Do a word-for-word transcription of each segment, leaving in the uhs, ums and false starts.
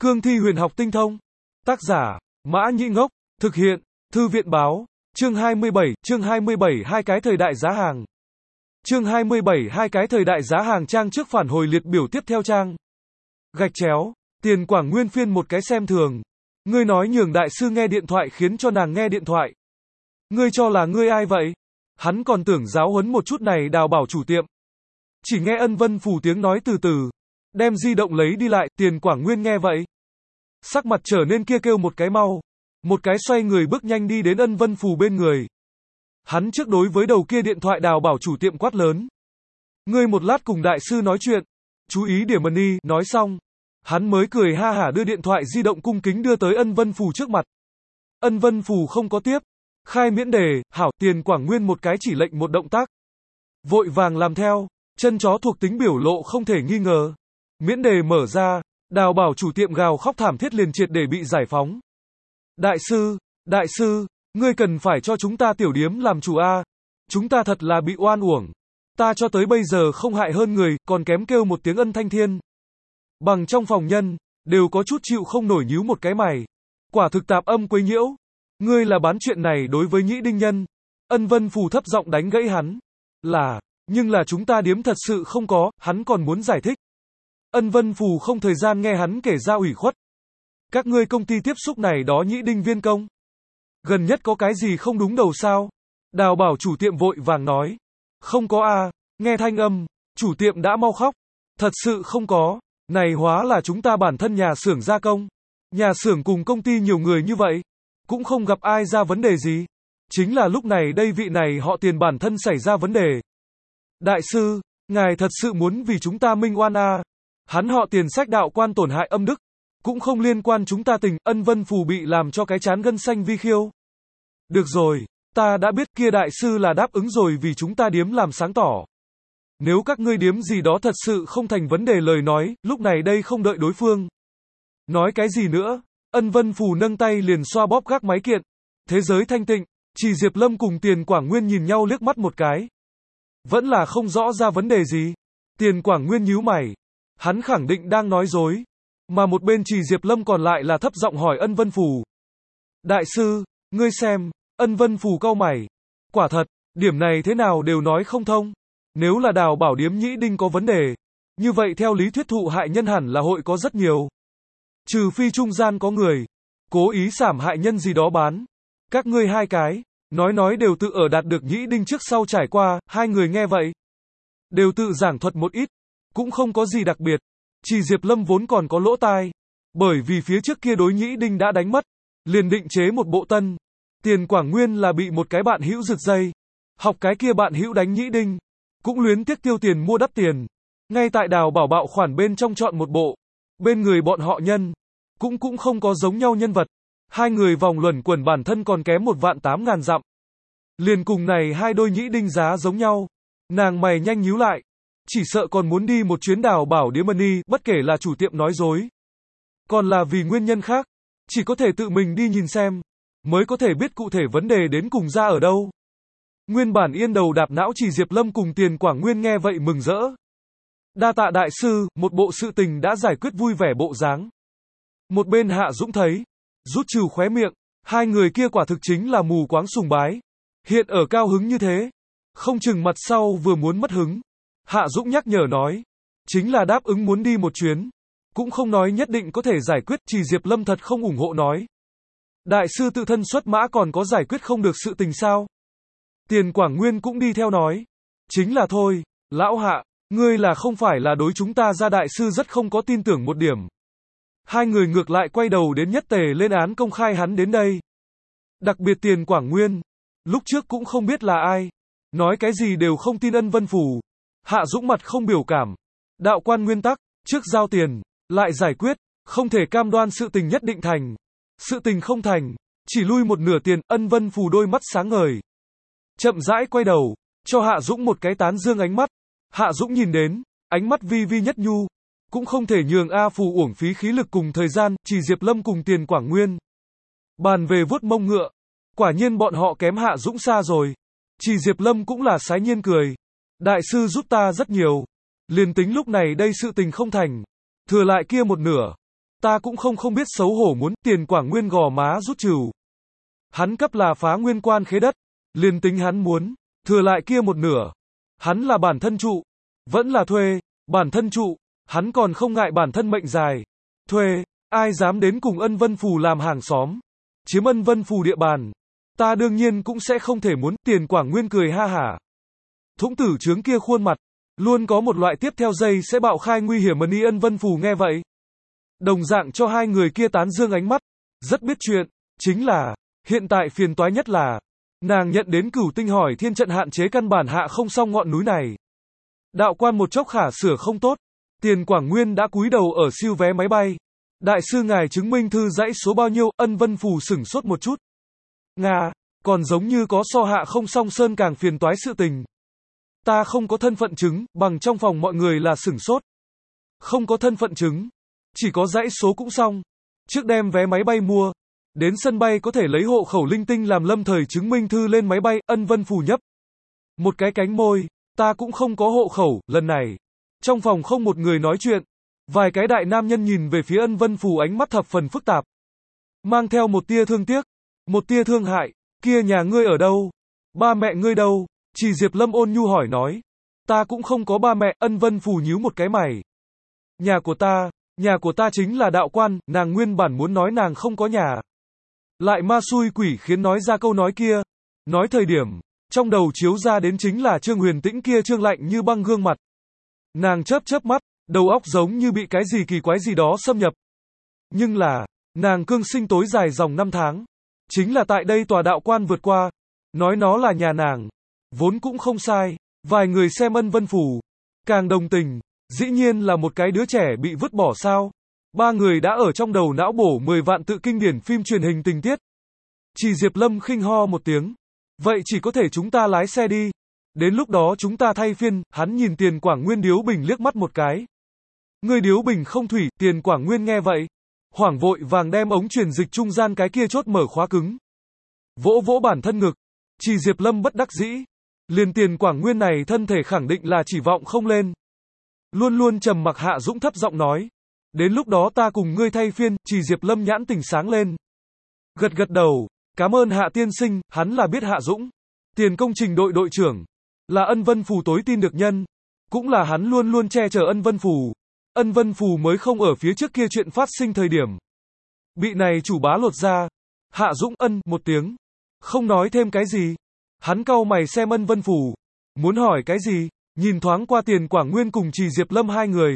Cương thi huyền học tinh thông. Tác giả, Mã Nhĩ Ngốc. Thực hiện, Thư viện báo. Chương hai mươi bảy, chương hai mươi bảy hai cái thời đại giá hàng. Chương hai mươi bảy hai cái thời đại giá hàng trang trước phản hồi liệt biểu tiếp theo trang. Gạch chéo, Tiền Quảng Nguyên phiên một cái xem thường. Ngươi nói nhường đại sư nghe điện thoại khiến cho nàng nghe điện thoại. Ngươi cho là ngươi ai vậy? Hắn còn tưởng giáo huấn một chút này Đào Bảo chủ tiệm. Chỉ nghe Ân Vân Phù tiếng nói từ từ. Đem di động lấy đi lại, Tiền Quảng Nguyên nghe vậy. Sắc mặt trở nên kia kêu một cái mau. Một cái xoay người bước nhanh đi đến Ân Vân Phù bên người. Hắn trước đối với đầu kia điện thoại Đào Bảo chủ tiệm quát lớn. Ngươi một lát cùng đại sư nói chuyện. Chú ý điểm mần y, nói xong. Hắn mới cười ha hả đưa điện thoại di động cung kính đưa tới Ân Vân Phù trước mặt. Ân Vân Phù không có tiếp. Khai miễn đề, hảo, Tiền Quảng Nguyên một cái chỉ lệnh một động tác. Vội vàng làm theo, chân chó thuộc tính biểu lộ không thể nghi ngờ. Miễn đề mở ra, Đào Bảo chủ tiệm gào khóc thảm thiết liền triệt để bị giải phóng. Đại sư, đại sư, ngươi cần phải cho chúng ta tiểu điếm làm chủ a. Chúng ta thật là bị oan uổng. Ta cho tới bây giờ không hại hơn người, còn kém kêu một tiếng ân thanh thiên. Bằng trong phòng nhân, đều có chút chịu không nổi nhíu một cái mày. Quả thực tạp âm quấy nhiễu. Ngươi là bán chuyện này đối với Nhĩ Đinh Nhân. Ân Vân Phù thấp giọng đánh gãy hắn. Là, nhưng là chúng ta điếm thật sự không có, hắn còn muốn giải thích. Ân Vân Phù không thời gian nghe hắn kể ra ủy khuất. Các ngươi công ty tiếp xúc này đó Nhĩ Đinh viên công. Gần nhất có cái gì không đúng đầu sao? Đào Bảo chủ tiệm vội vàng nói. Không có a, nghe thanh âm, chủ tiệm đã mau khóc. Thật sự không có, này hóa là chúng ta bản thân nhà xưởng gia công. Nhà xưởng cùng công ty nhiều người như vậy, cũng không gặp ai ra vấn đề gì. Chính là lúc này đây vị này họ Tiền bản thân xảy ra vấn đề. Đại sư, ngài thật sự muốn vì chúng ta minh oan a? Hắn họ Tiền sách đạo quan tổn hại âm đức, cũng không liên quan chúng ta tình. Ân Vân Phù bị làm cho cái chán gân xanh vi khiêu. Được rồi, ta đã biết kia đại sư là đáp ứng rồi vì chúng ta điếm làm sáng tỏ. Nếu các ngươi điếm gì đó thật sự không thành vấn đề lời nói, lúc này đây không đợi đối phương. Nói cái gì nữa? Ân Vân Phù nâng tay liền xoa bóp gác máy kiện. Thế giới thanh tịnh, chỉ Diệp Lâm cùng Tiền Quảng Nguyên nhìn nhau liếc mắt một cái. Vẫn là không rõ ra vấn đề gì. Tiền Quảng Nguyên nhíu mày. Hắn khẳng định đang nói dối. Mà một bên Trì Diệp Lâm còn lại là thấp giọng hỏi Ân Vân Phù. Đại sư, ngươi xem. Ân Vân Phù cau mày. Quả thật, điểm này thế nào đều nói không thông. Nếu là Đào Bảo điếm Nhĩ Đinh có vấn đề, như vậy theo lý thuyết thụ hại nhân hẳn là hội có rất nhiều. Trừ phi trung gian có người cố ý sảm hại nhân gì đó bán. Các ngươi hai cái, nói nói đều tự ở đạt được Nhĩ Đinh trước sau trải qua, hai người nghe vậy. Đều tự giảng thuật một ít, cũng không có gì đặc biệt. Chỉ Diệp Lâm vốn còn có lỗ tai. Bởi vì phía trước kia đối Nhĩ Đinh đã đánh mất, liền định chế một bộ tân. Tiền Quảng Nguyên là bị một cái bạn hữu giật dây. Học cái kia bạn hữu đánh Nhĩ Đinh. Cũng luyến tiếc tiêu tiền mua đắt tiền. Ngay tại Đào Bảo bạo khoản bên trong chọn một bộ. Bên người bọn họ nhân. Cũng cũng không có giống nhau nhân vật. Hai người vòng luẩn quẩn bản thân còn kém một vạn tám ngàn dặm. Liền cùng này hai đôi Nhĩ Đinh giá giống nhau. Nàng mày nhanh nhíu lại. Chỉ sợ còn muốn đi một chuyến Đào Bảo điếm money, bất kể là chủ tiệm nói dối. Còn là vì nguyên nhân khác. Chỉ có thể tự mình đi nhìn xem. Mới có thể biết cụ thể vấn đề đến cùng ra ở đâu. Nguyên bản yên đầu đạp não Chỉ Diệp Lâm cùng Tiền Quảng Nguyên nghe vậy mừng rỡ. Đa tạ đại sư, một bộ sự tình đã giải quyết vui vẻ bộ dáng. Một bên Hạ Dũng thấy, rút trừ khóe miệng, hai người kia quả thực chính là mù quáng sùng bái. Hiện ở cao hứng như thế, không chừng mặt sau vừa muốn mất hứng. Hạ Dũng nhắc nhở nói, chính là đáp ứng muốn đi một chuyến, cũng không nói nhất định có thể giải quyết. Chỉ Diệp Lâm thật không ủng hộ nói. Đại sư tự thân xuất mã còn có giải quyết không được sự tình sao? Tiền Quảng Nguyên cũng đi theo nói, chính là thôi, lão Hạ, ngươi là không phải là đối chúng ta ra đại sư rất không có tin tưởng một điểm. Hai người ngược lại quay đầu đến nhất tề lên án công khai hắn đến đây. Đặc biệt Tiền Quảng Nguyên, lúc trước cũng không biết là ai, nói cái gì đều không tin Ân Vân Phù. Hạ Dũng mặt không biểu cảm. Đạo quan nguyên tắc, trước giao tiền, lại giải quyết, không thể cam đoan sự tình nhất định thành. Sự tình không thành, chỉ lui một nửa tiền. Ân Vân Phù đôi mắt sáng ngời. Chậm rãi quay đầu, cho Hạ Dũng một cái tán dương ánh mắt. Hạ Dũng nhìn đến, ánh mắt vi vi nhất nhu. Cũng không thể nhường A Phù uổng phí khí lực cùng thời gian. Chỉ Diệp Lâm cùng Tiền Quảng Nguyên bàn về vuốt mông ngựa. Quả nhiên bọn họ kém Hạ Dũng xa rồi. Chỉ Diệp Lâm cũng là sái nhiên cười. Đại sư giúp ta rất nhiều. Liền tính lúc này đây sự tình không thành, thừa lại kia một nửa, Ta cũng không không biết xấu hổ muốn, Tiền Quảng Nguyên gò má rút trừu. Hắn cấp là phá nguyên quan khế đất, liền tính hắn muốn, thừa lại kia một nửa. Hắn là bản thân trụ, vẫn là thuê, bản thân trụ, hắn còn không ngại bản thân mệnh dài. Thuê, ai dám đến cùng Ân Vân Phù làm hàng xóm, chiếm Ân Vân Phù địa bàn. Ta đương nhiên cũng sẽ không thể muốn, Tiền Quảng Nguyên cười ha hả. Thũng tử trướng kia khuôn mặt, luôn có một loại tiếp theo giây sẽ bạo khai nguy hiểm ân y. Ân Vân Phù nghe vậy, đồng dạng cho hai người kia tán dương ánh mắt, rất biết chuyện, chính là, hiện tại phiền toái nhất là, nàng nhận đến Cửu Tinh hỏi thiên trận hạn chế căn bản hạ không xong ngọn núi này. Đạo quan một chốc khả sửa không tốt, Tiền Quảng Nguyên đã cúi đầu ở siêu vé máy bay. Đại sư ngài chứng minh thư dãy số bao nhiêu? Ân Vân Phù sửng sốt một chút. Nga, còn giống như có so hạ không xong sơn càng phiền toái sự tình. Ta không có thân phận chứng, bằng trong phòng mọi người là sửng sốt. Không có thân phận chứng, chỉ có dãy số cũng xong. Trước đem vé máy bay mua, đến sân bay có thể lấy hộ khẩu linh tinh làm lâm thời chứng minh thư lên máy bay. Ân Vân Phù nhấp một cái cánh môi, ta cũng không có hộ khẩu. Lần này, trong phòng không một người nói chuyện. Vài cái đại nam nhân nhìn về phía Ân Vân Phù ánh mắt thập phần phức tạp, mang theo một tia thương tiếc, một tia thương hại. Kia nhà ngươi ở đâu? Ba mẹ ngươi đâu? Chỉ Diệp Lâm ôn nhu hỏi nói. Ta cũng không có ba mẹ. Ân Vân Phù nhíu một cái mày. Nhà của ta, nhà của ta chính là đạo quan. Nàng nguyên bản muốn nói nàng không có nhà, lại ma xui quỷ khiến nói ra câu nói kia. Nói thời điểm, trong đầu chiếu ra đến chính là Trương Huyền Tĩnh kia trương lạnh như băng gương mặt. Nàng chớp chớp mắt, đầu óc giống như bị cái gì kỳ quái gì đó xâm nhập. Nhưng là, nàng cương sinh tối dài dòng năm tháng, chính là tại đây tòa đạo quan vượt qua. Nói nó là nhà nàng, vốn cũng không sai. Vài người xem Ân Vân Phù, càng đồng tình, dĩ nhiên là một cái đứa trẻ bị vứt bỏ sao. Ba người đã ở trong đầu não bổ mười vạn tự kinh điển phim truyền hình tình tiết. Chỉ Diệp Lâm khinh ho một tiếng. Vậy chỉ có thể chúng ta lái xe đi. Đến lúc đó chúng ta thay phiên. Hắn nhìn Tiền Quảng Nguyên điếu bình liếc mắt một cái. Người điếu bình không thủy. Tiền Quảng Nguyên nghe vậy, hoảng vội vàng đem ống truyền dịch trung gian cái kia chốt mở khóa cứng. Vỗ vỗ bản thân ngực. Chỉ Diệp Lâm bất đắc dĩ. Liền Tiền Quảng Nguyên này thân thể khẳng định là chỉ vọng không lên. Luôn luôn trầm mặc Hạ Dũng thấp giọng nói. Đến lúc đó ta cùng ngươi thay phiên. Chỉ Diệp Lâm nhãn tỉnh sáng lên, gật gật đầu. Cảm ơn Hạ tiên sinh. Hắn là biết Hạ Dũng, Tiền công trình đội đội trưởng, là Ân Vân Phù tối tin được nhân. Cũng là hắn luôn luôn che chở Ân Vân Phù. Ân Vân Phù mới không ở phía trước kia chuyện phát sinh thời điểm bị này chủ bá lột ra. Hạ Dũng ân một tiếng, không nói thêm cái gì. Hắn cau mày xem Ân Vân Phù, muốn hỏi cái gì, nhìn thoáng qua Tiền Quảng Nguyên cùng Chỉ Diệp Lâm hai người,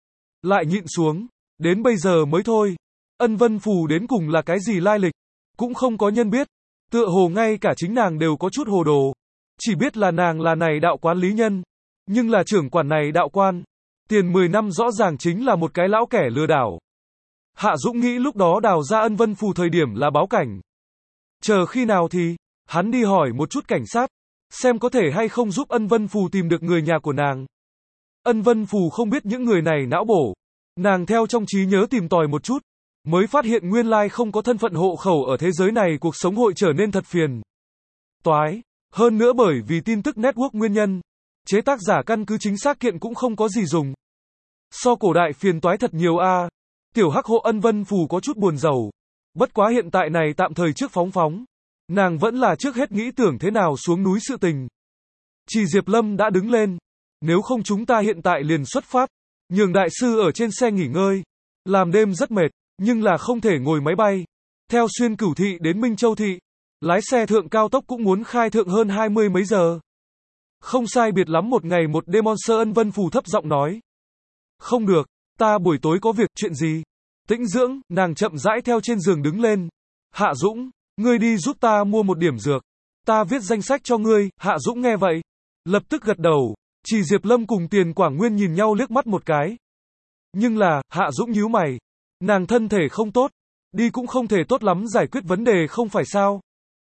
lại nhịn xuống. Đến bây giờ mới thôi, Ân Vân Phù đến cùng là cái gì lai lịch, cũng không có nhân biết. Tựa hồ ngay cả chính nàng đều có chút hồ đồ, chỉ biết là nàng là này đạo quán lý nhân, nhưng là trưởng quản này đạo quan. Tiền mười năm rõ ràng chính là một cái lão kẻ lừa đảo. Hạ Dũng nghĩ lúc đó đào ra Ân Vân Phù thời điểm là báo cảnh. Chờ khi nào thì, hắn đi hỏi một chút cảnh sát, xem có thể hay không giúp Ân Vân Phù tìm được người nhà của nàng. Ân Vân Phù không biết những người này não bổ. Nàng theo trong trí nhớ tìm tòi một chút, mới phát hiện nguyên lai không có thân phận hộ khẩu ở thế giới này, cuộc sống hội trở nên thật phiền toái. Hơn nữa bởi vì tin tức network nguyên nhân, chế tác giả căn cứ chính xác kiện cũng không có gì dùng. So cổ đại phiền toái thật nhiều a. À. Tiểu Hắc hộ Ân Vân Phù có chút buồn rầu. Bất quá hiện tại này tạm thời trước phóng phóng. Nàng vẫn là trước hết nghĩ tưởng thế nào xuống núi sự tình. Chỉ Diệp Lâm đã đứng lên. Nếu không chúng ta hiện tại liền xuất phát. Nhường đại sư ở trên xe nghỉ ngơi. Làm đêm rất mệt, nhưng là không thể ngồi máy bay. Theo xuyên Cửu Thị đến Minh Châu Thị, lái xe thượng cao tốc cũng muốn khai thượng hơn hai mươi mấy giờ. Không sai biệt lắm một ngày một đêm. Monster Ân Vân Phù thấp giọng nói. Không được, ta buổi tối có việc. Chuyện gì? Tĩnh dưỡng. Nàng chậm rãi theo trên giường đứng lên. Hạ Dũng, ngươi đi giúp ta mua một điểm dược. Ta viết danh sách cho ngươi. Hạ Dũng nghe vậy, lập tức gật đầu. Chỉ Diệp Lâm cùng Tiền Quảng Nguyên nhìn nhau liếc mắt một cái. Nhưng là, Hạ Dũng nhíu mày. Nàng thân thể không tốt, đi cũng không thể tốt lắm giải quyết vấn đề không phải sao?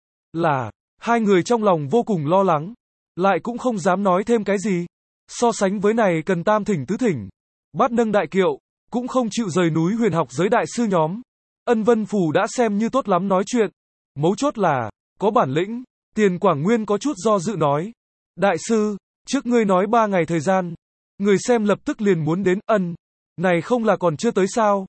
Là, hai người trong lòng vô cùng lo lắng, lại cũng không dám nói thêm cái gì. So sánh với này cần tam thỉnh tứ thỉnh, bát nâng đại kiệu, cũng không chịu rời núi huyền học giới đại sư nhóm. Ân Vân Phù đã xem như tốt lắm nói chuyện. Mấu chốt là, có bản lĩnh. Tiền Quảng Nguyên có chút do dự nói. Đại sư, trước ngươi nói ba ngày thời gian, người xem lập tức liền muốn đến. Ân, này không là còn chưa tới sao?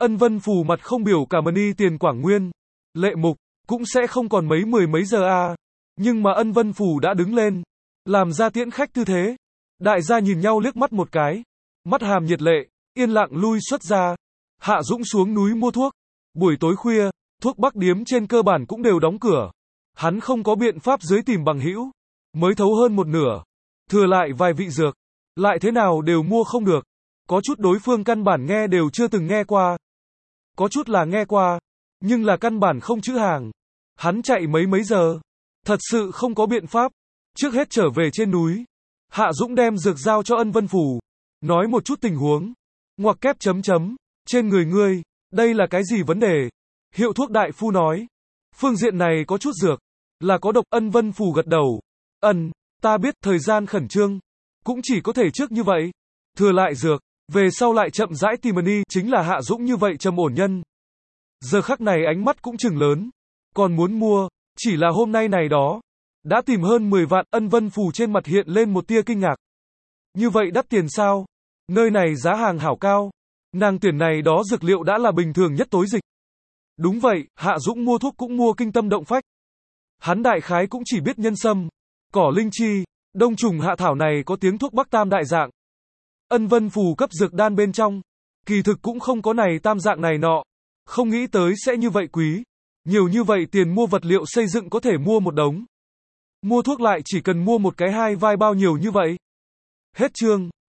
Ân Vân Phù mặt không biểu cảm ơn tiền Quảng Nguyên. Lệ Mục, cũng sẽ không còn mấy mười mấy giờ à. Nhưng mà Ân Vân Phù đã đứng lên, làm ra tiễn khách tư thế. Đại gia nhìn nhau liếc mắt một cái. Mắt hàm nhiệt lệ, yên lặng lui xuất ra. Hạ Dũng xuống núi mua thuốc. Buổi tối khuya, thuốc bắc điếm trên cơ bản cũng đều đóng cửa. Hắn không có biện pháp dưới tìm bằng hữu. Mới thấu hơn một nửa. Thừa lại vài vị dược. Lại thế nào đều mua không được. Có chút đối phương căn bản nghe đều chưa từng nghe qua. Có chút là nghe qua, nhưng là căn bản không chữ hàng. Hắn chạy mấy mấy giờ. Thật sự không có biện pháp. Trước hết trở về trên núi. Hạ Dũng đem dược giao cho Ân Vân Phù. Nói một chút tình huống. Ngoặc kép chấm chấm. Trên người ngươi, đây là cái gì vấn đề? Hiệu thuốc đại phu nói. Phương diện này có chút dược. Là có độc. Ân Vân Phù gật đầu. Ân, ta biết thời gian khẩn trương. Cũng chỉ có thể trước như vậy. Thừa lại dược. Về sau lại chậm rãi tìm đi. Chính là Hạ Dũng như vậy trầm ổn nhân. Giờ khắc này ánh mắt cũng chừng lớn. Còn muốn mua. Chỉ là hôm nay này đó. Đã tìm hơn mười vạn. Ân Vân Phù trên mặt hiện lên một tia kinh ngạc. Như vậy đắt tiền sao? Nơi này giá hàng hảo cao. Nàng tuyển này đó dược liệu đã là bình thường nhất tối dịch. Đúng vậy, Hạ Dũng mua thuốc cũng mua kinh tâm động phách. Hắn đại khái cũng chỉ biết nhân sâm, cỏ linh chi, đông trùng hạ thảo này có tiếng thuốc bắc tam đại dạng. Ân Vân Phù cấp dược đan bên trong. Kỳ thực cũng không có này tam dạng này nọ. Không nghĩ tới sẽ như vậy quý. Nhiều như vậy tiền mua vật liệu xây dựng có thể mua một đống. Mua thuốc lại chỉ cần mua một cái hai vai bao nhiêu như vậy. Hết chương.